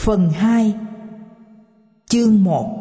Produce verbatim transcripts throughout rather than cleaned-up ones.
Phần hai. Chương một.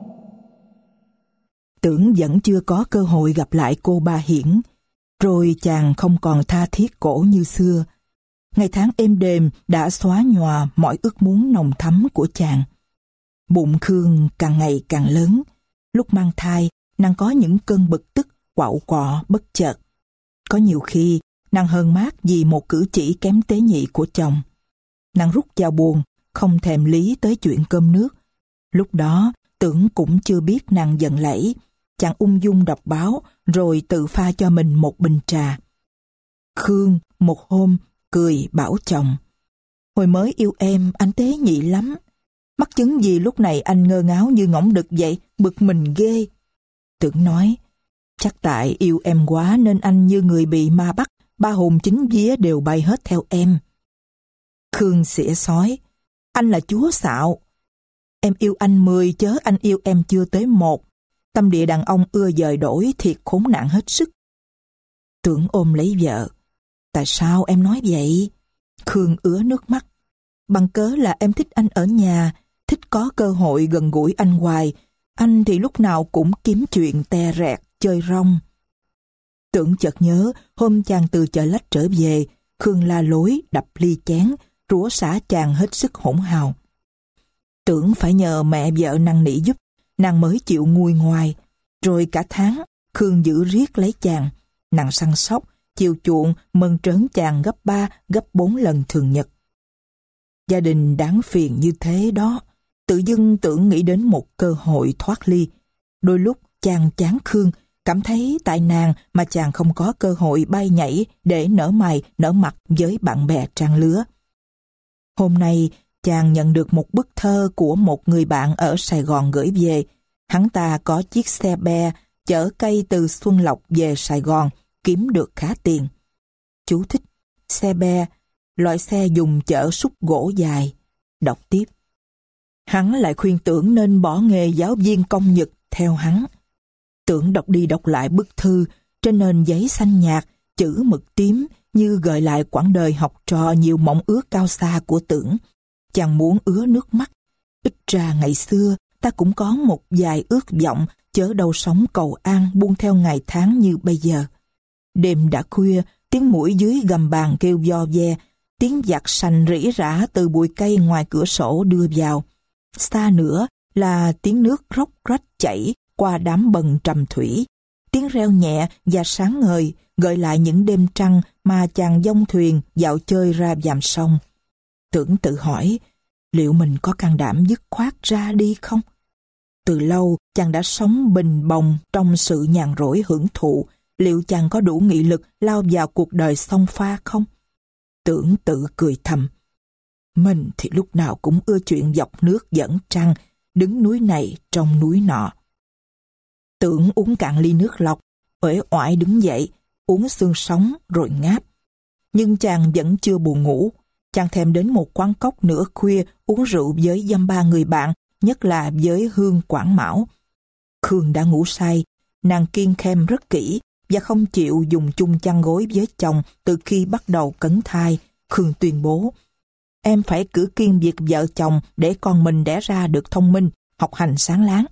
Tưởng vẫn chưa có cơ hội gặp lại cô Ba Hiển, rồi chàng không còn tha thiết cổ như xưa. Ngày tháng êm đềm đã xóa nhòa mọi ước muốn nồng thắm của chàng. Bụng Khương càng ngày càng lớn. Lúc mang thai, nàng có những cơn bực tức quạo quọ bất chợt. Có nhiều khi, nàng hờn mát vì một cử chỉ kém tế nhị của chồng. Nàng rút vào buồng, không thèm lý tới chuyện cơm nước. Lúc đó, Tưởng cũng chưa biết nàng giận lẫy. Chàng ung dung đọc báo, rồi tự pha cho mình một bình trà. Khương một hôm cười bảo chồng: "Hồi mới yêu em, anh tế nhị lắm. Mắc chứng gì lúc này anh ngơ ngáo như ngỗng đực vậy, bực mình ghê." Tưởng nói: "Chắc tại yêu em quá nên anh như người bị ma bắt, ba hồn chín vía đều bay hết theo em." Khương xỉa xói: "Anh là chúa xạo. Em yêu anh mười chớ anh yêu em chưa tới một. Tâm địa đàn ông ưa dời đổi thiệt khốn nạn hết sức." Tưởng ôm lấy vợ: "Tại sao em nói vậy?" Khương ứa nước mắt: "Bằng cớ là em thích anh ở nhà, thích có cơ hội gần gũi anh hoài. Anh thì lúc nào cũng kiếm chuyện te rẹt, chơi rong." Tưởng chợt nhớ hôm chàng từ chợ lách trở về, Khương la lối đập ly chén, rủa xả chàng hết sức hỗn hào. Tưởng phải nhờ mẹ vợ năn nỉ giúp, nàng mới chịu nguôi ngoai. Rồi cả tháng, Khương giữ riết lấy chàng. Nàng săn sóc, chiều chuộng, mơn trớn chàng gấp ba, gấp bốn lần thường nhật. Gia đình đáng phiền như thế đó. Tự dưng Tưởng nghĩ đến một cơ hội thoát ly. Đôi lúc chàng chán Khương, cảm thấy tại nàng mà chàng không có cơ hội bay nhảy để nở mày nở mặt với bạn bè trang lứa. Hôm nay chàng nhận được một bức thơ của một người bạn ở Sài Gòn gửi về. Hắn ta có chiếc xe be chở cây từ Xuân Lộc về Sài Gòn, kiếm được khá tiền. Chú thích: xe be, loại xe dùng chở xúc gỗ dài. Đọc tiếp. Hắn lại khuyên Tưởng nên bỏ nghề giáo viên công nhật theo hắn. Tưởng đọc đi đọc lại bức thư, trên nền giấy xanh nhạt, chữ mực tím như gợi lại quãng đời học trò nhiều mộng ước cao xa của Tưởng. Chàng muốn ứa nước mắt. Ít ra ngày xưa ta cũng có một vài ước vọng, chớ đâu sống cầu an buông theo ngày tháng như bây giờ. Đêm đã khuya, tiếng muỗi dưới gầm bàn kêu vo ve, tiếng giặc sành rỉ rả từ bụi cây ngoài cửa sổ đưa vào. Xa nữa là tiếng nước róc rách chảy qua đám bần trầm thủy. Tiếng reo nhẹ và sáng ngời gợi lại những đêm trăng mà chàng dông thuyền dạo chơi ra vàm sông. Tưởng tự hỏi, liệu mình có can đảm dứt khoát ra đi không? Từ lâu chàng đã sống bình bồng trong sự nhàn rỗi hưởng thụ, liệu chàng có đủ nghị lực lao vào cuộc đời xông pha không? Tưởng tự cười thầm, mình thì lúc nào cũng ưa chuyện dọc nước dẫn trăng, đứng núi này trong núi nọ. Tưởng uống cạn ly nước lọc, uể oải đứng dậy, uống xương sống rồi ngáp. Nhưng chàng vẫn chưa buồn ngủ. Chàng thèm đến một quán cóc nửa khuya uống rượu với dăm ba người bạn, nhất là với Hương Quảng Mão. Khương đã ngủ say, nàng kiêng khem rất kỹ và không chịu dùng chung chăn gối với chồng từ khi bắt đầu cấn thai. Khương tuyên bố, em phải cử kiêng việc vợ chồng để con mình đẻ ra được thông minh, học hành sáng láng.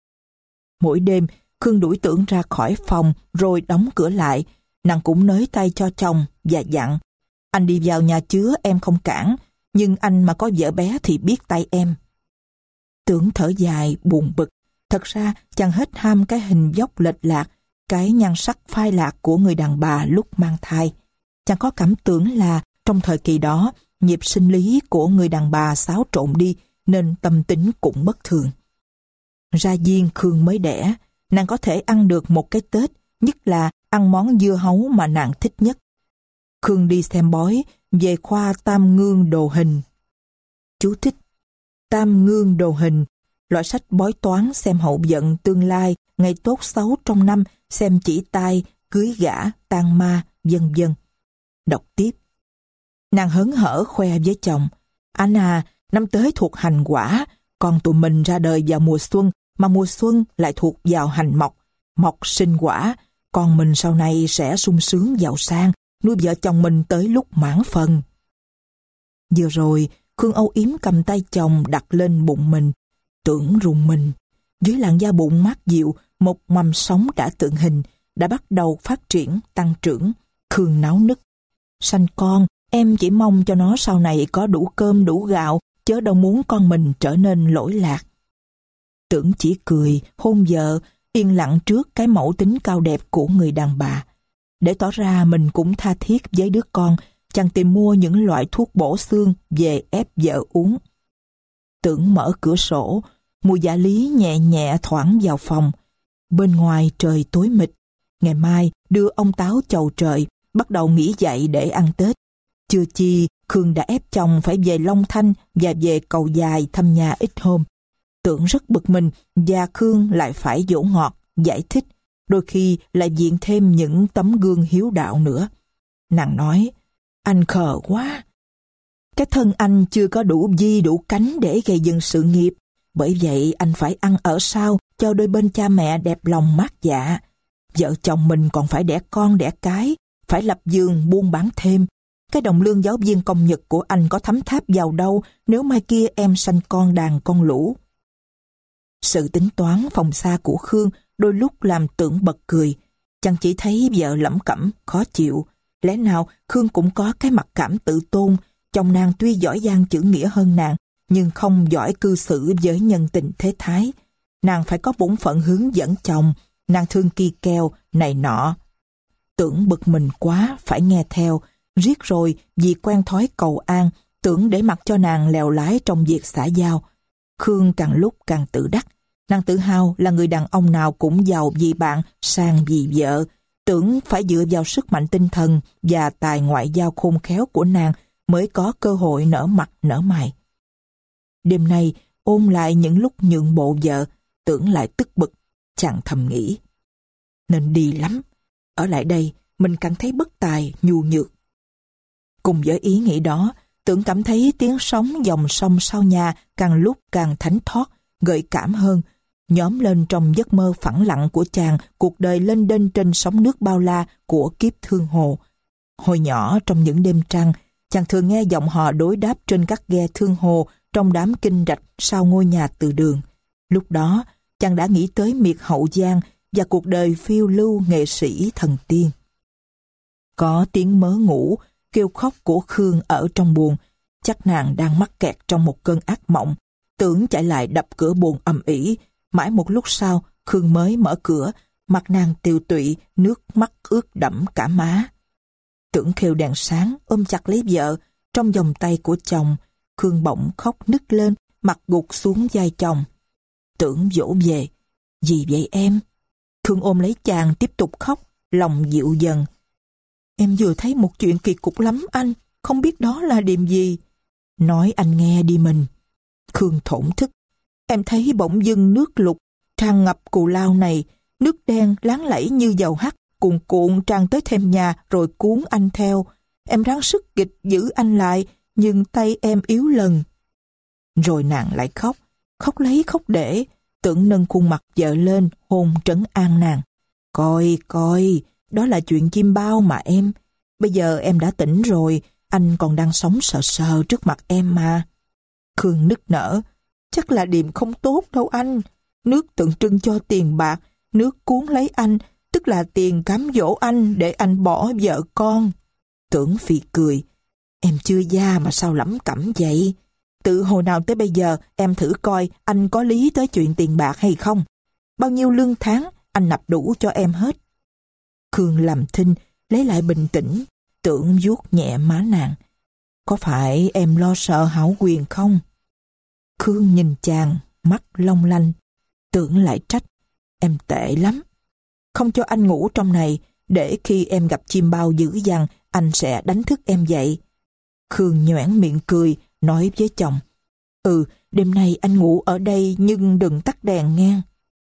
Mỗi đêm, Khương đuổi Tưởng ra khỏi phòng rồi đóng cửa lại. Nàng cũng nới tay cho chồng và dặn, anh đi vào nhà chứa em không cản, nhưng anh mà có vợ bé thì biết tay em. Tưởng thở dài buồn bực. Thật ra chàng hết ham cái hình dốc lệch lạc, cái nhan sắc phai lạc của người đàn bà lúc mang thai. Chàng có cảm tưởng là trong thời kỳ đó, nhịp sinh lý của người đàn bà xáo trộn đi nên tâm tính cũng bất thường. Ra viên Khương mới đẻ, nàng có thể ăn được một cái Tết, nhất là ăn món dưa hấu mà nàng thích nhất. Khương đi xem bói về khoa Tam Ngương Đồ Hình. Chú thích: Tam Ngương Đồ Hình, loại sách bói toán xem hậu vận tương lai, ngày tốt xấu trong năm, xem chỉ tai, cưới gả, tang ma, vân vân. Đọc tiếp. Nàng hớn hở khoe với chồng, anh à, năm tới thuộc hành quả, con tụi mình ra đời vào mùa xuân, mà mùa xuân lại thuộc vào hành mộc, mộc sinh quả, con mình sau này sẽ sung sướng giàu sang, nuôi vợ chồng mình tới lúc mãn phần. Vừa rồi, Khương âu yếm cầm tay chồng đặt lên bụng mình. Tưởng rùng mình. Dưới làn da bụng mát dịu, một mầm sống đã tượng hình, đã bắt đầu phát triển, tăng trưởng. Khương náo nức. Sanh con, em chỉ mong cho nó sau này có đủ cơm đủ gạo, chớ đâu muốn con mình trở nên lỗi lạc. Tưởng chỉ cười, hôn vợ, yên lặng trước cái mẫu tính cao đẹp của người đàn bà. Để tỏ ra mình cũng tha thiết với đứa con, chàng tìm mua những loại thuốc bổ xương về ép vợ uống. Tưởng mở cửa sổ, mùi dạ lý nhẹ nhẹ thoảng vào phòng. Bên ngoài trời tối mịt. Ngày mai đưa ông táo chầu trời, bắt đầu nghỉ dậy để ăn Tết. Chưa chi, Khương đã ép chồng phải về Long Thanh và về Cầu Dài thăm nhà ít hôm. Tưởng rất bực mình và Khương lại phải dỗ ngọt, giải thích, đôi khi lại viện thêm những tấm gương hiếu đạo nữa. Nàng nói, anh khờ quá. Cái thân anh chưa có đủ vi đủ cánh để gây dựng sự nghiệp. Bởi vậy anh phải ăn ở sao cho đôi bên cha mẹ đẹp lòng mát dạ. Vợ chồng mình còn phải đẻ con đẻ cái, phải lập vườn buôn bán thêm. Cái đồng lương giáo viên công nhật của anh có thấm tháp vào đâu nếu mai kia em sanh con đàn con lũ. Sự tính toán phòng xa của Khương đôi lúc làm Tưởng bật cười. Chàng chỉ thấy vợ lẩm cẩm, khó chịu. Lẽ nào Khương cũng có cái mặc cảm tự tôn. Chồng nàng tuy giỏi giang chữ nghĩa hơn nàng, nhưng không giỏi cư xử với nhân tình thế thái. Nàng phải có bổn phận hướng dẫn chồng, nàng thương kỳ keo, này nọ. Tưởng bực mình quá, phải nghe theo. Riết rồi, vì quen thói cầu an, Tưởng để mặc cho nàng lèo lái trong việc xã giao. Khương càng lúc càng tự đắc. Nàng tự hào là người đàn ông nào cũng giàu vì bạn, sang vì vợ. Tưởng phải dựa vào sức mạnh tinh thần và tài ngoại giao khôn khéo của nàng mới có cơ hội nở mặt nở mày. Đêm nay, ôn lại những lúc nhượng bộ vợ, Tưởng lại tức bực, chàng thầm nghĩ. Nên đi lắm, ở lại đây mình cảm thấy bất tài, nhu nhược. Cùng với ý nghĩ đó, Tưởng cảm thấy tiếng sóng dòng sông sau nhà càng lúc càng thánh thót, gợi cảm hơn, nhóm lên trong giấc mơ phẳng lặng của chàng cuộc đời lênh đênh trên sóng nước bao la của kiếp thương hồ. Hồi nhỏ trong những đêm trăng, chàng thường nghe giọng họ đối đáp trên các ghe thương hồ trong đám kinh rạch sau ngôi nhà từ đường. Lúc đó, chàng đã nghĩ tới miệt Hậu Giang và cuộc đời phiêu lưu nghệ sĩ thần tiên. Có tiếng mớ ngủ, kêu khóc của Khương ở trong buồng. Chắc nàng đang mắc kẹt trong một cơn ác mộng. Tưởng chạy lại đập cửa buồng ầm ĩ. Mãi một lúc sau, Khương mới mở cửa, mặt nàng tiều tụy, nước mắt ướt đẫm cả má. Tưởng khều đèn sáng, ôm chặt lấy vợ, trong vòng tay của chồng. Khương bỗng khóc nức lên, mặt gục xuống vai chồng. Tưởng dỗ về. Gì vậy em? Khương ôm lấy chàng tiếp tục khóc, lòng dịu dần. Em vừa thấy một chuyện kỳ cục lắm anh, không biết đó là điềm gì. Nói anh nghe đi mình. Khương thổn thức. Em thấy bỗng dưng nước lục tràn ngập cù lao này, nước đen láng lẫy như dầu hắt, cuồn cuộn tràn tới thềm nhà rồi cuốn anh theo. Em ráng sức kịch giữ anh lại, nhưng tay em yếu lần. Rồi nàng lại khóc, khóc lấy khóc để. Tưởng nâng khuôn mặt vợ lên, hôn trấn an nàng. Coi, coi, đó là chuyện chim bao mà em. Bây giờ em đã tỉnh rồi, anh còn đang sống sờ sờ trước mặt em mà. Khương nức nở. Chắc là điềm không tốt đâu anh. Nước tượng trưng cho tiền bạc, nước cuốn lấy anh, tức là tiền cám dỗ anh để anh bỏ vợ con. Tưởng phì cười. Em chưa già mà sao lẩm cẩm vậy? Từ hồi nào tới bây giờ em thử coi anh có lý tới chuyện tiền bạc hay không? Bao nhiêu lương tháng anh nạp đủ cho em hết. Khương làm thinh, lấy lại bình tĩnh. Tưởng vuốt nhẹ má nàng. Có phải em lo sợ hão quyền không? Khương nhìn chàng, mắt long lanh. Tưởng lại trách. Em tệ lắm. Không cho anh ngủ trong này, để khi em gặp chim bao dữ dằn, anh sẽ đánh thức em dậy. Khương nhoẻn miệng cười, nói với chồng. Ừ, đêm nay anh ngủ ở đây nhưng đừng tắt đèn nghe.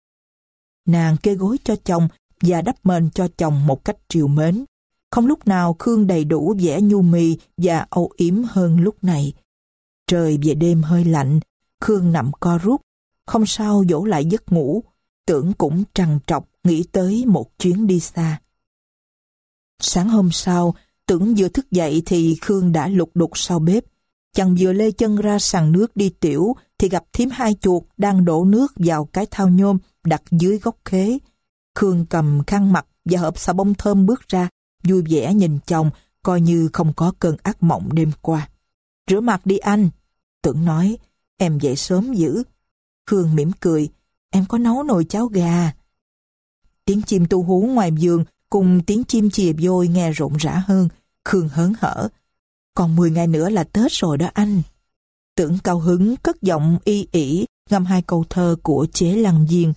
Nàng kê gối cho chồng và đắp mền cho chồng một cách trìu mến. Không lúc nào Khương đầy đủ vẻ nhu mì và âu yếm hơn lúc này. Trời về đêm hơi lạnh, Khương nằm co rút, không sao dỗ lại giấc ngủ. Tưởng cũng trằn trọc nghĩ tới một chuyến đi xa. Sáng hôm sau, Tưởng vừa thức dậy thì Khương đã lục đục sau bếp. Chàng vừa lê chân ra sàn nước đi tiểu thì gặp thím hai chuột đang đổ nước vào cái thau nhôm đặt dưới gốc khế. Khương cầm khăn mặt và hộp xà bông thơm bước ra, vui vẻ nhìn chồng, coi như không có cơn ác mộng đêm qua. Rửa mặt đi anh. Tưởng nói, em dậy sớm dữ. Khương mỉm cười, em có nấu nồi cháo gà. Tiếng chim tu hú ngoài vườn cùng tiếng chim chìa vôi nghe rộn rã hơn. Khương hớn hở. Còn mười ngày nữa là Tết rồi đó anh. Tưởng cao hứng cất giọng y ỉ ngâm hai câu thơ của Chế Lăng Viên.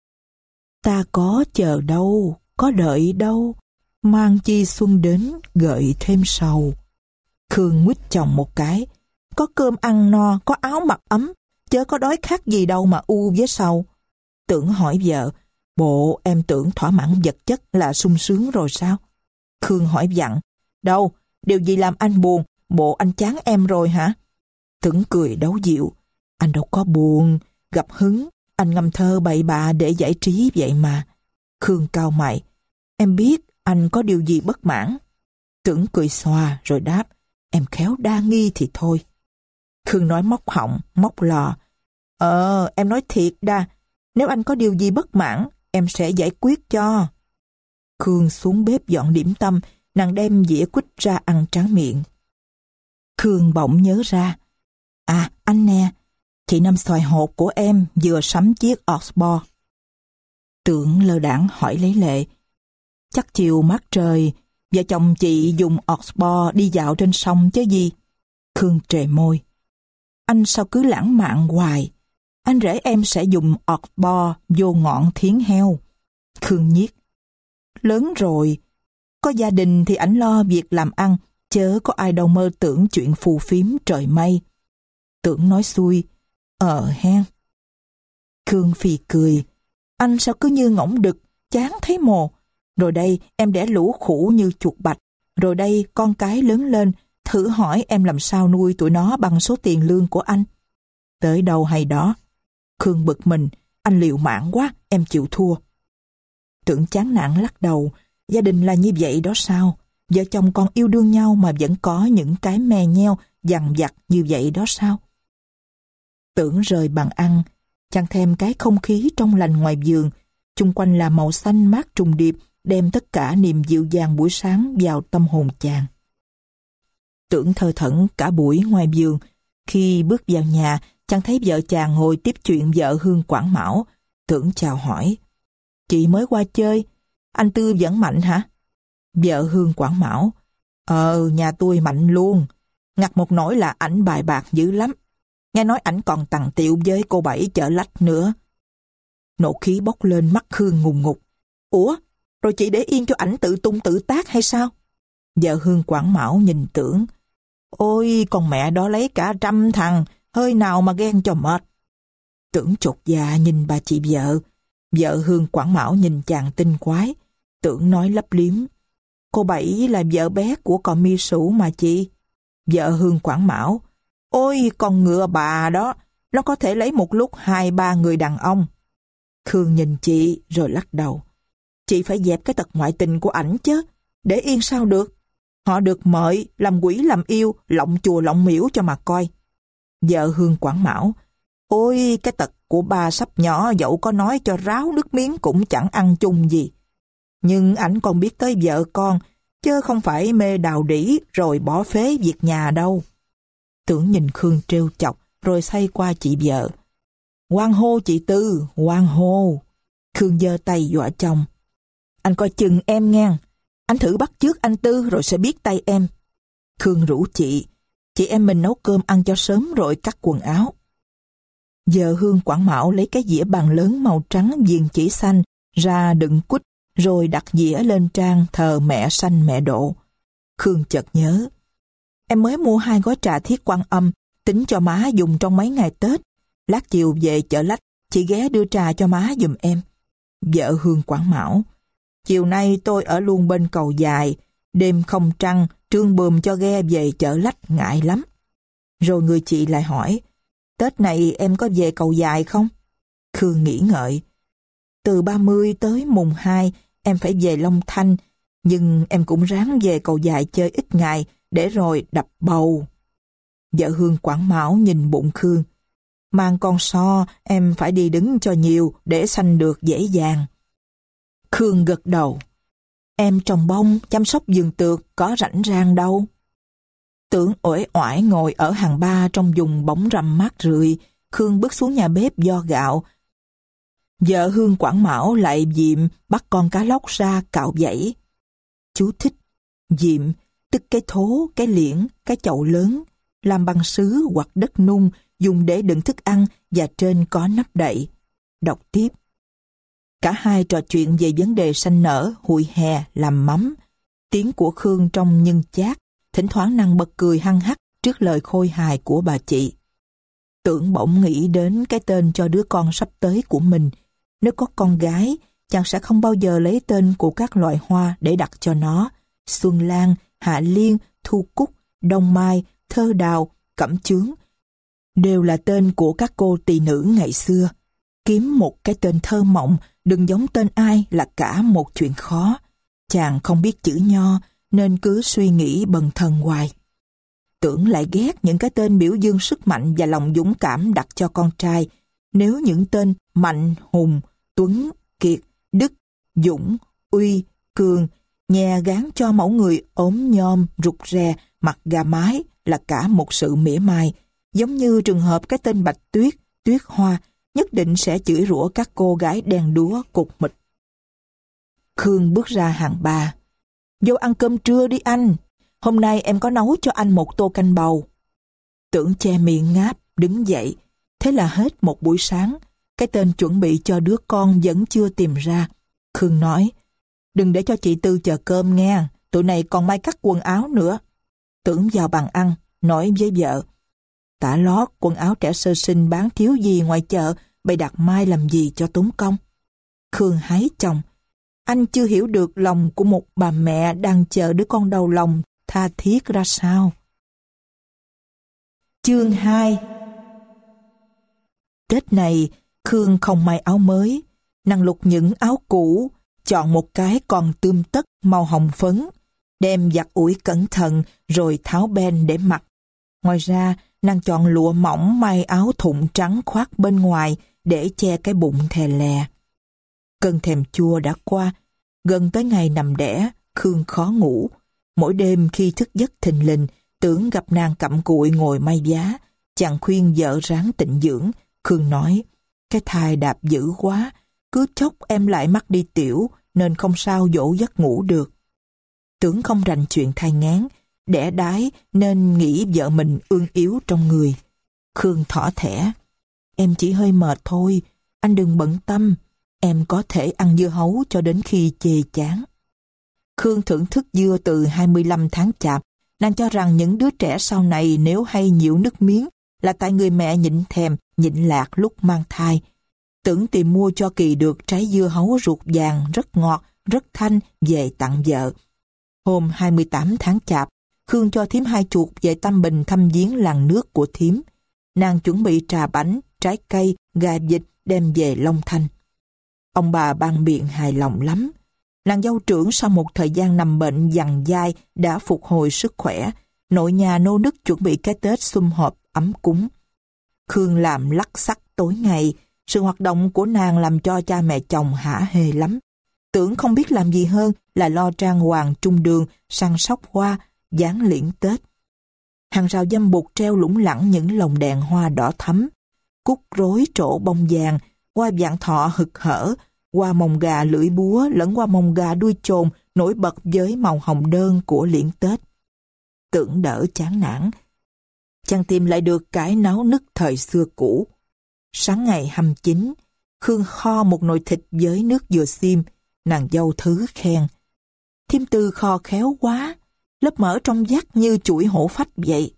Ta có chờ đâu, có đợi đâu, mang chi xuân đến gợi thêm sầu. Khương nguýt chồng một cái. Có cơm ăn no, có áo mặc ấm, chớ có đói khát gì đâu mà u với sầu. Tưởng hỏi vợ, bộ em tưởng thỏa mãn vật chất là sung sướng rồi sao? Khương hỏi vặn, đâu, điều gì làm anh buồn, bộ anh chán em rồi hả? Tưởng cười đấu dịu, anh đâu có buồn, gặp hứng, anh ngâm thơ bậy bạ để giải trí vậy mà. Khương cau mày, em biết anh có điều gì bất mãn. Tưởng cười xòa rồi đáp, em khéo đa nghi thì thôi. Khương nói móc họng, móc lò, ờ em nói thiệt đa, nếu anh có điều gì bất mãn, em sẽ giải quyết cho. Khương xuống bếp dọn điểm tâm, nàng đem dĩa quýt ra ăn tráng miệng. Khương bỗng nhớ ra, à anh nè, chị Năm xoài hột của em vừa sắm chiếc Oxbow. Tưởng lơ đãng hỏi lấy lệ, chắc chiều mát trời, vợ chồng chị dùng Oxbow đi dạo trên sông chứ gì? Khương trề môi, anh sao cứ lãng mạn hoài, anh rể em sẽ dùng Oxbow vô ngọn thiến heo. Khương nhiếc, lớn rồi, có gia đình thì ảnh lo việc làm ăn, chớ có ai đâu mơ tưởng chuyện phù phiếm trời mây. Tưởng nói xuôi, ờ hen. Khương phì cười, anh sao cứ như ngỗng đực, chán thấy mồ. Rồi đây em đẻ lũ khủ như chuột bạch, rồi đây con cái lớn lên, thử hỏi em làm sao nuôi tụi nó bằng số tiền lương của anh. Tới đâu hay đó. Khương bực mình, anh liều mạng quá, em chịu thua. Tưởng chán nản lắc đầu, gia đình là như vậy đó sao? Vợ chồng còn yêu đương nhau mà vẫn có những cái mè nheo, dằn vặt như vậy đó sao? Tưởng rời bàn ăn, chàng thêm cái không khí trong lành ngoài vườn, chung quanh là màu xanh mát trùng điệp, đem tất cả niềm dịu dàng buổi sáng vào tâm hồn chàng. Tưởng thơ thẩn cả buổi ngoài vườn, khi bước vào nhà, chàng thấy vợ chàng ngồi tiếp chuyện vợ Hương Quảng Mão. Tưởng chào hỏi, chị mới qua chơi, anh Tư vẫn mạnh hả? Vợ Hương Quảng Mão, ờ nhà tôi mạnh luôn, ngặt một nỗi là ảnh bài bạc dữ lắm. Nghe nói ảnh còn tằng tiệu với cô Bảy Chợ Lách nữa. Nộ khí bốc lên, mắt Hương ngùng ngục. Ủa, rồi chị để yên cho ảnh tự tung tự tác hay sao? Vợ Hương Quảng Mão nhìn Tưởng. Ôi, con mẹ đó lấy cả trăm thằng, hơi nào mà ghen cho mệt. Tưởng chột dạ nhìn bà chị vợ. Vợ Hương Quảng Mão nhìn chàng tinh quái. Tưởng nói lấp liếm. Cô Bảy là vợ bé của cò mi sủ mà chị. Vợ Hương Quảng Mão. Ôi, con ngựa bà đó, nó có thể lấy một lúc hai ba người đàn ông. Khương nhìn chị rồi lắc đầu. Chị phải dẹp cái tật ngoại tình của ảnh chứ, để yên sao được. Họ được mời làm quỷ làm yêu, lộng chùa lộng miễu cho mà coi. Vợ Hương Quảng Mão. Ôi, cái tật của bà sắp nhỏ dẫu có nói cho ráo nước miếng cũng chẳng ăn chung gì. Nhưng ảnh còn biết tới vợ con, chứ không phải mê đào đỉ rồi bỏ phế việc nhà đâu. Tưởng nhìn Khương trêu chọc, rồi xoay qua chị vợ. Hoan hô chị Tư, hoan hô. Khương giơ tay dọa chồng. Anh coi chừng em ngang, anh thử bắt chước anh Tư rồi sẽ biết tay em. Khương rủ chị, chị em mình nấu cơm ăn cho sớm rồi cắt quần áo. Giờ Hương Quảng Mão lấy cái dĩa bàn lớn màu trắng viền chỉ xanh ra đựng quýt, rồi đặt dĩa lên trang thờ mẹ sanh mẹ độ. Khương chợt nhớ, em mới mua hai gói trà Thiết Quan Âm, tính cho má dùng trong mấy ngày Tết. Lát chiều về Chợ Lách, chị ghé đưa trà cho má giùm em. Vợ Hương Quảng Mão. Chiều nay tôi ở luôn bên cầu dài, đêm không trăng, trương bườm cho ghe về Chợ Lách ngại lắm. Rồi người chị lại hỏi, Tết này em có về cầu dài không? Khương nghĩ ngợi. Từ ba mươi tới mùng hai, em phải về Long Thanh, nhưng em cũng ráng về cầu dài chơi ít ngày, để rồi đập bầu. Vợ Hương Quảng Mão nhìn bụng Khương. Mang con so, em phải đi đứng cho nhiều để sanh được dễ dàng. Khương gật đầu. Em trồng bông, chăm sóc vườn tược, có rảnh rang đâu. Tưởng uể oải ngồi ở hàng ba trong vùng bóng râm mát rượi. Khương bước xuống nhà bếp vo gạo. Vợ Hương Quảng Mão lại Diệm bắt con cá lóc ra cạo dãy. Chú thích: Diệm, tức cái thố, cái liễn, cái chậu lớn, làm bằng sứ hoặc đất nung, dùng để đựng thức ăn và trên có nắp đậy. Đọc tiếp. Cả hai trò chuyện về vấn đề sanh nở, hụi hè, làm mắm. Tiếng của Khương trong nhân chát, thỉnh thoảng nàng bật cười hăng hắc trước lời khôi hài của bà chị. Tưởng bỗng nghĩ đến cái tên cho đứa con sắp tới của mình. Nếu có con gái, chàng sẽ không bao giờ lấy tên của các loại hoa để đặt cho nó. Xuân Lan, Hạ Liên, Thu Cúc, Đông Mai, Thơ Đào, Cẩm Chướng đều là tên của các cô tỳ nữ ngày xưa. Kiếm một cái tên thơ mộng, đừng giống tên ai là cả một chuyện khó. Chàng không biết chữ Nho nên cứ suy nghĩ bần thần hoài. Tưởng lại ghét những cái tên biểu dương sức mạnh và lòng dũng cảm đặt cho con trai. Nếu những tên Mạnh, Hùng, Tuấn, Kiệt, Đức, Dũng, Uy, Cường nghe gán cho mẫu người ốm nhom, rụt rè, mặt gà mái là cả một sự mỉa mai. Giống như trường hợp cái tên Bạch Tuyết, Tuyết Hoa nhất định sẽ chửi rủa các cô gái đen đúa cục mịch. Khương bước ra hàng ba. Vô ăn cơm trưa đi anh. Hôm nay em có nấu cho anh một tô canh bầu. Tưởng che miệng ngáp, đứng dậy. Thế là hết một buổi sáng. Cái tên chuẩn bị cho đứa con vẫn chưa tìm ra. Khương nói, đừng để cho chị Tư chờ cơm nghe. Tụi này còn may cắt quần áo nữa. Tưởng vào bàn ăn, nói với vợ, tả lót, quần áo trẻ sơ sinh bán thiếu gì ngoài chợ, bày đặt mai làm gì cho tốn công. Khương hái chồng, anh chưa hiểu được lòng của một bà mẹ đang chờ đứa con đầu lòng tha thiết ra sao. Chương hai. Tết này, Khương không may áo mới. Nàng lục những áo cũ, chọn một cái còn tươm tất màu hồng phấn, đem giặt ủi cẩn thận rồi tháo ben để mặc. Ngoài ra, nàng chọn lụa mỏng may áo thụng trắng khoác bên ngoài để che cái bụng thè lè. Cơn thèm chua đã qua, gần tới ngày nằm đẻ, Khương khó ngủ. Mỗi đêm khi thức giấc thình lình, Tưởng gặp nàng cặm cụi ngồi may vá. Chàng khuyên vợ ráng tịnh dưỡng. Khương nói, cái thai đạp dữ quá, cứ chốc em lại mắc đi tiểu, nên không sao dỗ giấc ngủ được. Tưởng không rành chuyện thai nghén, đẻ đái nên nghĩ vợ mình ương yếu trong người. Khương thỏ thẻ, em chỉ hơi mệt thôi, anh đừng bận tâm, em có thể ăn dưa hấu cho đến khi chê chán. Khương thưởng thức dưa từ hai mươi lăm tháng chạp, nàng cho rằng những đứa trẻ sau này nếu hay nhiễu nước miếng là tại người mẹ nhịn thèm, nhịn lạc lúc mang thai. Tưởng tìm mua cho Kỳ được trái dưa hấu ruột vàng rất ngọt, rất thanh về tặng vợ. Hôm hai mươi tám tháng chạp, Khương cho thím hai chuột về Tam Bình thăm viếng làng nước của thím. Nàng chuẩn bị trà bánh, trái cây, gà vịt đem về Long Thanh. Ông bà ban biện hài lòng lắm. Nàng dâu trưởng sau một thời gian nằm bệnh dằn dai đã phục hồi sức khỏe. Nội nhà nô nức chuẩn bị cái Tết sum họp ấm cúng. Khương làm lắc xắc tối ngày. Sự hoạt động của nàng làm cho cha mẹ chồng hả hê lắm. Tưởng không biết làm gì hơn là lo trang hoàng trung đường, săn sóc hoa, dán liễn Tết. Hàng rào dăm bụt treo lủng lẳng những lồng đèn hoa đỏ thắm. Cúc rối trổ bông vàng, hoa vạn thọ hực hở, hoa mồng gà lưỡi búa lẫn hoa mồng gà đuôi chồn nổi bật với màu hồng đơn của liễn Tết. Tưởng đỡ chán nản. Chàng tìm lại được cái náo nức thời xưa cũ. Sáng ngày hai mươi chín, Khương kho một nồi thịt với nước dừa xiêm, nàng dâu thứ khen. Thím Tư kho khéo quá, lớp mỡ trong vắt như chuỗi hổ phách vậy.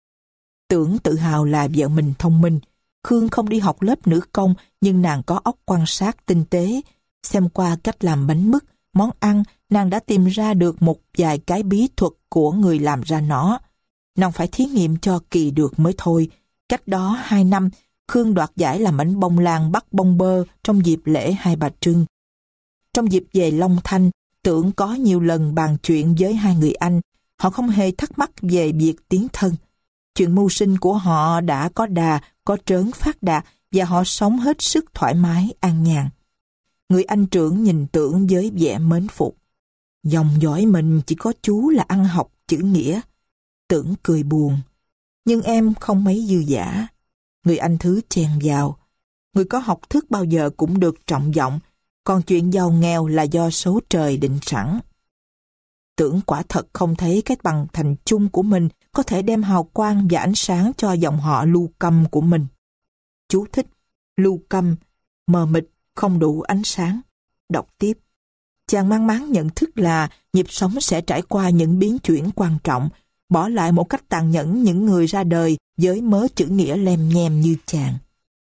Tưởng tự hào là vợ mình thông minh. Khương không đi học lớp nữ công, nhưng nàng có óc quan sát tinh tế. Xem qua cách làm bánh mứt, món ăn, nàng đã tìm ra được một vài cái bí thuật của người làm ra nó. Nàng phải thí nghiệm cho Kỳ được mới thôi. Cách đó hai năm, Khương đoạt giải làm bánh bông lan bắt bông bơ trong dịp lễ Hai Bà Trưng. Trong dịp về Long Thanh, Tưởng có nhiều lần bàn chuyện với hai người anh. Họ không hề thắc mắc về việc tiến thân. Chuyện mưu sinh của họ đã có đà, có trớn phát đạt và họ sống hết sức thoải mái, an nhàn. Người anh trưởng nhìn Tưởng với vẻ mến phục. Dòng dõi mình chỉ có chú là ăn học chữ nghĩa. Tưởng cười buồn. Nhưng em không mấy dư dả. Người anh thứ chen vào. Người có học thức bao giờ cũng được trọng vọng, còn chuyện giàu nghèo là do số trời định sẵn. Tưởng quả thật không thấy cái bằng thành chung của mình có thể đem hào quang và ánh sáng cho dòng họ Lưu Câm của mình. Chú thích: Lưu Câm, mờ mịt, không đủ ánh sáng. Đọc tiếp. Chàng mang máng nhận thức là nhịp sống sẽ trải qua những biến chuyển quan trọng, bỏ lại một cách tàn nhẫn những người ra đời với mớ chữ nghĩa lem nhem như chàng.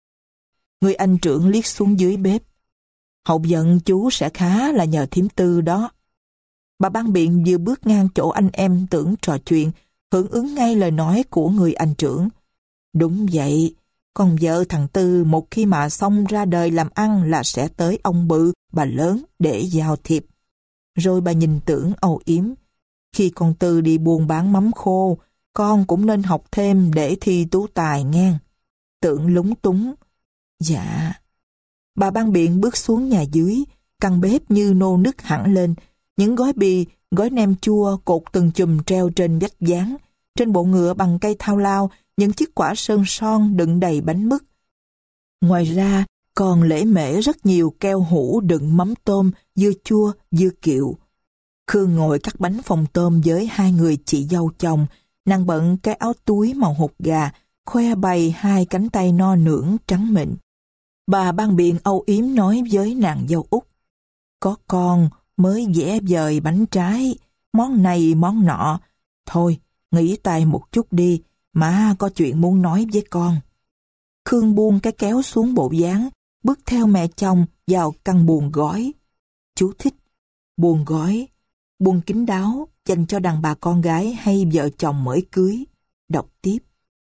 Người anh trưởng liếc xuống dưới bếp. Hậu giận chú sẽ khá là nhờ thím Tư đó. Bà Ban Biện vừa bước ngang chỗ anh em Tưởng trò chuyện, hưởng ứng ngay lời nói của người anh trưởng. Đúng vậy, con vợ thằng Tư một khi mà xong ra đời làm ăn là sẽ tới ông Bự, bà lớn để giao thiệp. Rồi bà nhìn Tưởng âu yếm. Khi con Tư đi buôn bán mắm khô, con cũng nên học thêm để thi tú tài nghe. Tưởng lúng túng. Dạ. Bà Ban Biện bước xuống nhà dưới, căn bếp như nô nức hẳn lên. Những gói bì, gói nem chua cột từng chùm treo trên vách dán. Trên bộ ngựa bằng cây thao lao, những chiếc quả sơn son đựng đầy bánh mứt. Ngoài ra, còn lễ mễ rất nhiều keo hũ đựng mắm tôm, dưa chua, dưa kiệu. Khương ngồi cắt bánh phồng tôm với hai người chị dâu chồng, nàng bận cái áo túi màu hột gà, khoe bày hai cánh tay no nưỡng trắng mịn. Bà Ban Biện âu yếm nói với nàng dâu út: Có con mới vẽ vời bánh trái, món này món nọ. Thôi, nghỉ tay một chút đi, má có chuyện muốn nói với con. Khương buông cái kéo xuống bộ dáng, bước theo mẹ chồng vào căn buồng gói. Chú thích: buồng gói, buồng kín đáo dành cho đàn bà con gái hay vợ chồng mới cưới. Đọc tiếp.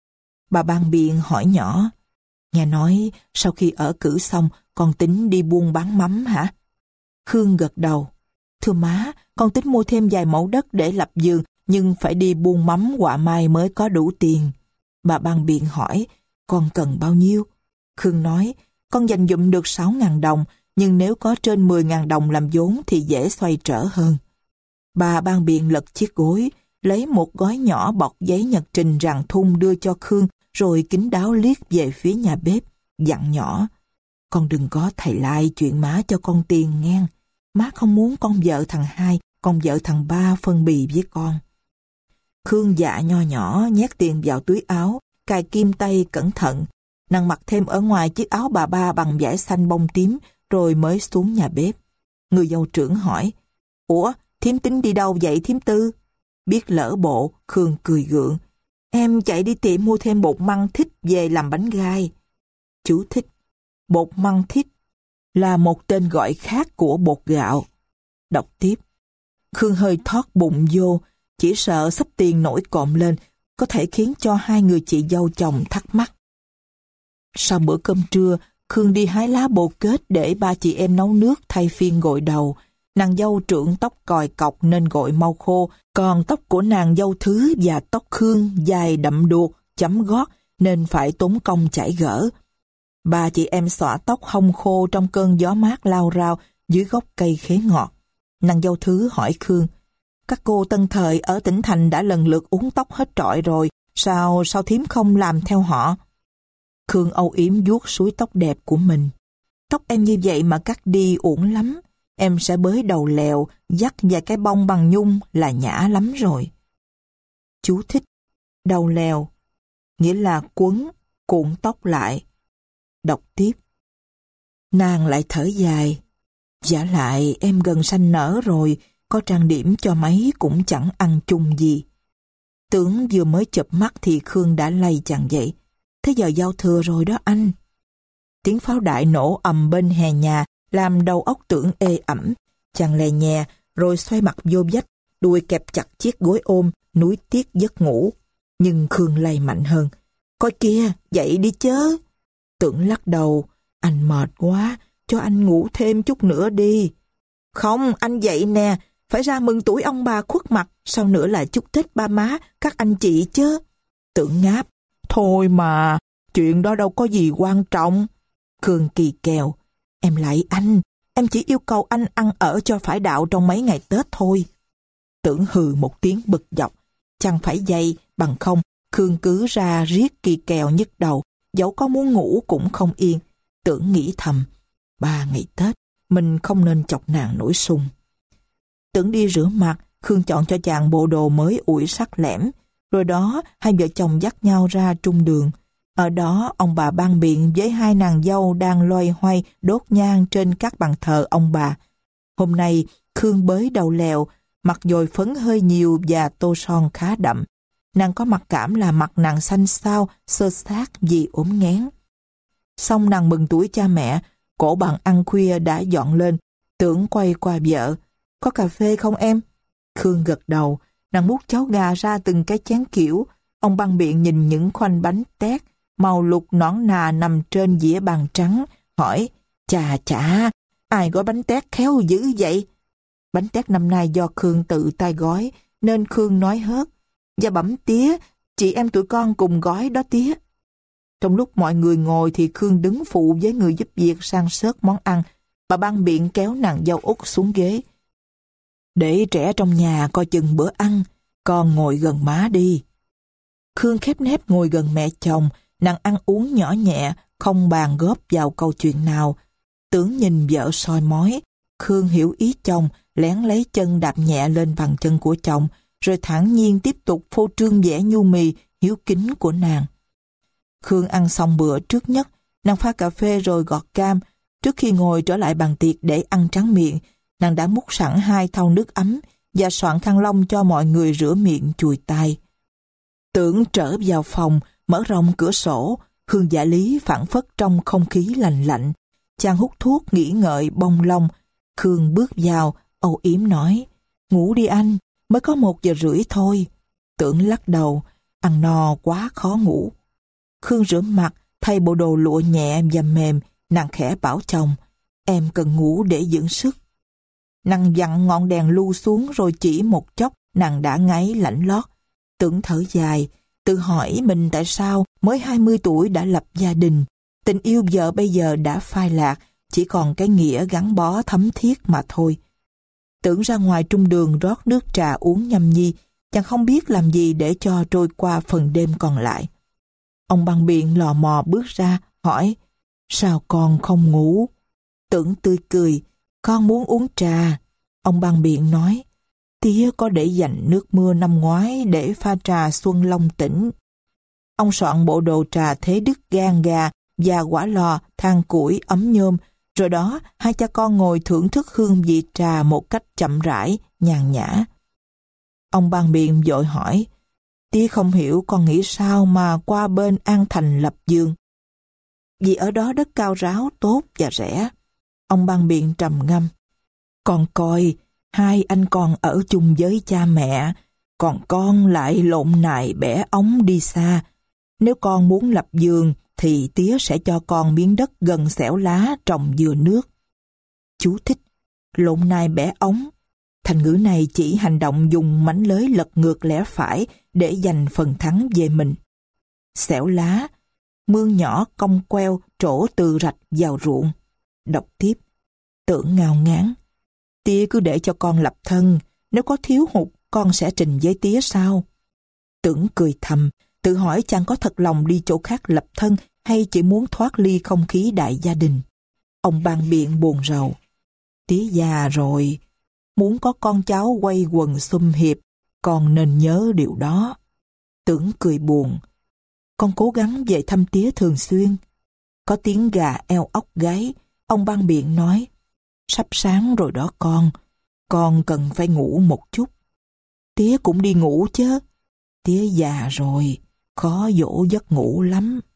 Bà Ban Biện hỏi nhỏ: Nghe nói sau khi ở cử xong con tính đi buôn bán mắm hả? Khương gật đầu. Thưa má, con tính mua thêm vài mẫu đất để lập vườn, nhưng phải đi buôn mắm quạ mai mới có đủ tiền. Bà Ban Biện hỏi: Con cần bao nhiêu? Khương nói: Con dành dụm được sáu ngàn đồng, nhưng nếu có trên mười ngàn đồng làm vốn thì dễ xoay trở hơn. Bà Ban Biện lật chiếc gối, lấy một gói nhỏ bọc giấy nhật trình ràng thun đưa cho Khương, rồi kín đáo liếc về phía nhà bếp, dặn nhỏ: Con đừng có thầy lai chuyện má cho con tiền nghe. Má không muốn con vợ thằng hai, con vợ thằng ba phân bì với con. Khương dạ nho nhỏ nhét tiền vào túi áo, cài kim tay cẩn thận. Nàng mặc thêm ở ngoài chiếc áo bà ba bằng vải xanh bông tím, rồi mới xuống nhà bếp. Người dâu trưởng hỏi: Ủa, thím tính đi đâu vậy thím Tư? Biết lỡ bộ, Khương cười gượng: Em chạy đi tiệm mua thêm bột măng thích về làm bánh gai. Chú thích: bột măng thích là một tên gọi khác của bột gạo. Đọc tiếp. Khương hơi thoát bụng vô, chỉ sợ sắp tiền nổi cộm lên, có thể khiến cho hai người chị dâu chồng thắc mắc. Sau bữa cơm trưa, Khương đi hái lá bồ kết để ba chị em nấu nước thay phiên gội đầu. Nàng dâu trưởng tóc còi cọc nên gội mau khô, còn tóc của nàng dâu thứ và tóc Khương dài đậm đuột, chấm gót nên phải tốn công chải gỡ. Ba chị em xõa tóc hông khô trong cơn gió mát lao rao dưới gốc cây khế ngọt. Nàng dâu thứ hỏi Khương: Các cô tân thời ở tỉnh thành đã lần lượt uống tóc hết trọi rồi, sao sao thím không làm theo họ? Khương âu yếm vuốt suối tóc đẹp của mình. Tóc em như vậy mà cắt đi uổng lắm. Em sẽ bới đầu lèo, dắt vài cái bông bằng nhung là nhã lắm rồi. Chú thích: đầu lèo nghĩa là quấn, cuộn tóc lại. Đọc tiếp. Nàng lại thở dài: Vả lại em gần sanh nở rồi, có trang điểm cho mấy cũng chẳng ăn chung gì. Tưởng vừa mới chợp mắt thì Khương đã lay chàng dậy: Thế giờ giao thừa rồi đó anh. Tiếng pháo đại nổ ầm bên hè nhà làm đầu óc Tưởng ê ẩm. Chàng lè nhè rồi xoay mặt vô vách, đuôi kẹp chặt chiếc gối ôm, nuối tiếc giấc ngủ. Nhưng Khương lay mạnh hơn: Coi kia, dậy đi chớ. Tưởng lắc đầu: Anh mệt quá, cho anh ngủ thêm chút nữa đi. Không, anh dậy nè, phải ra mừng tuổi ông bà khuất mặt, sau nữa là chúc Tết ba má, các anh chị chứ. Tưởng ngáp. Thôi mà, chuyện đó đâu có gì quan trọng. Khương kỳ kèo. Em lạy anh, em chỉ yêu cầu anh ăn ở cho phải đạo trong mấy ngày Tết thôi. Tưởng hừ một tiếng bực dọc. Chẳng phải vậy, bằng không, Khương cứ ra riết kỳ kèo nhức đầu, dẫu có muốn ngủ cũng không yên. Tưởng nghĩ thầm, ba ngày Tết, mình không nên chọc nàng nổi sung. Tưởng đi rửa mặt, Khương chọn cho chàng bộ đồ mới ủi sắc lẻm. Rồi đó, hai vợ chồng dắt nhau ra trung đường. Ở đó, ông bà ban biện với hai nàng dâu đang loay hoay đốt nhang trên các bàn thờ ông bà. Hôm nay, Khương bới đầu lèo, mặt dồi phấn hơi nhiều và tô son khá đậm. Nàng có mặc cảm là mặt nàng xanh xao, xơ xác vì ốm nghén. Xong nàng mừng tuổi cha mẹ, cổ bàn ăn khuya đã dọn lên. Tưởng quay qua vợ, có cà phê không em? Khương gật đầu, nàng múc cháo gà ra từng cái chén kiểu. Ông băng biện nhìn những khoanh bánh tét, màu lục nõn nà nằm trên dĩa bàn trắng, hỏi, chà chà, ai gói bánh tét khéo dữ vậy? Bánh tét năm nay do Khương tự tay gói, nên Khương nói hớt, dạ bẩm tía, chị em tụi con cùng gói đó tía. Trong lúc mọi người ngồi thì Khương đứng phụ với người giúp việc sang sớt món ăn. Bà băng biện kéo nàng dâu út xuống ghế. Để trẻ trong nhà coi chừng bữa ăn, con ngồi gần má đi. Khương khép nép ngồi gần mẹ chồng, nàng ăn uống nhỏ nhẹ, không bàn góp vào câu chuyện nào. Tưởng nhìn vợ soi mói, Khương hiểu ý chồng, lén lấy chân đạp nhẹ lên bàn chân của chồng, rồi thản nhiên tiếp tục phô trương vẻ nhu mì, hiếu kính của nàng. Khương ăn xong bữa trước nhất, nàng pha cà phê rồi gọt cam. Trước khi ngồi trở lại bàn tiệc để ăn tráng miệng, nàng đã múc sẵn hai thau nước ấm và soạn khăn lông cho mọi người rửa miệng chùi tay. Tưởng trở vào phòng, mở rộng cửa sổ, hương dạ lý phảng phất trong không khí lành lạnh. Chàng hút thuốc nghĩ ngợi bông lông. Khương bước vào, âu yếm nói, ngủ đi anh, mới có một giờ rưỡi thôi. Tưởng lắc đầu, ăn no quá khó ngủ. Khương rửa mặt, thay bộ đồ lụa nhẹ và mềm, nàng khẽ bảo chồng, em cần ngủ để dưỡng sức. Nàng vặn ngọn đèn lu xuống rồi chỉ một chốc, nàng đã ngáy lạnh lót. Tưởng thở dài, tự hỏi mình tại sao mới hai mươi tuổi đã lập gia đình. Tình yêu vợ bây giờ đã phai lạc, chỉ còn cái nghĩa gắn bó thấm thiết mà thôi. Tưởng ra ngoài trung đường rót nước trà uống nhâm nhi, chàng không biết làm gì để cho trôi qua phần đêm còn lại. Ông băng biện lò mò bước ra, hỏi, sao con không ngủ? Tưởng tươi cười, con muốn uống trà. Ông băng biện nói, tía có để dành nước mưa năm ngoái để pha trà xuân long tỉnh. Ông soạn bộ đồ trà thế đức gan gà và quả lò, than củi, ấm nhôm. Rồi đó, hai cha con ngồi thưởng thức hương vị trà một cách chậm rãi, nhàn nhã. Ông băng biện vội hỏi, tía không hiểu con nghĩ sao mà qua bên An Thành lập vườn. Vì ở đó đất cao ráo, tốt và rẻ. Ông băng biện trầm ngâm. Con coi, hai anh con ở chung với cha mẹ, còn con lại lộn nài bẻ ống đi xa. Nếu con muốn lập vườn, thì tía sẽ cho con miếng đất gần xẻo lá trồng dừa nước. Chú thích, lộn nài bẻ ống. Thành ngữ này chỉ hành động dùng mánh lới lật ngược lẽ phải để giành phần thắng về mình. Xẻo lá, mương nhỏ cong queo trổ từ rạch vào ruộng. Đọc tiếp, Tưởng ngao ngán. Tía cứ để cho con lập thân, nếu có thiếu hụt con sẽ trình với tía sau. Tưởng cười thầm, tự hỏi chàng có thật lòng đi chỗ khác lập thân hay chỉ muốn thoát ly không khí đại gia đình. Ông băng biện buồn rầu. Tía già rồi, muốn có con cháu quay quần sum hiệp, con nên nhớ điều đó. Tưởng cười buồn. Con cố gắng về thăm tía thường xuyên. Có tiếng gà eo ốc gáy, ông băng biện nói, sắp sáng rồi đó con, con cần phải ngủ một chút. Tía cũng đi ngủ chứ. Tía già rồi, khó dỗ giấc ngủ lắm.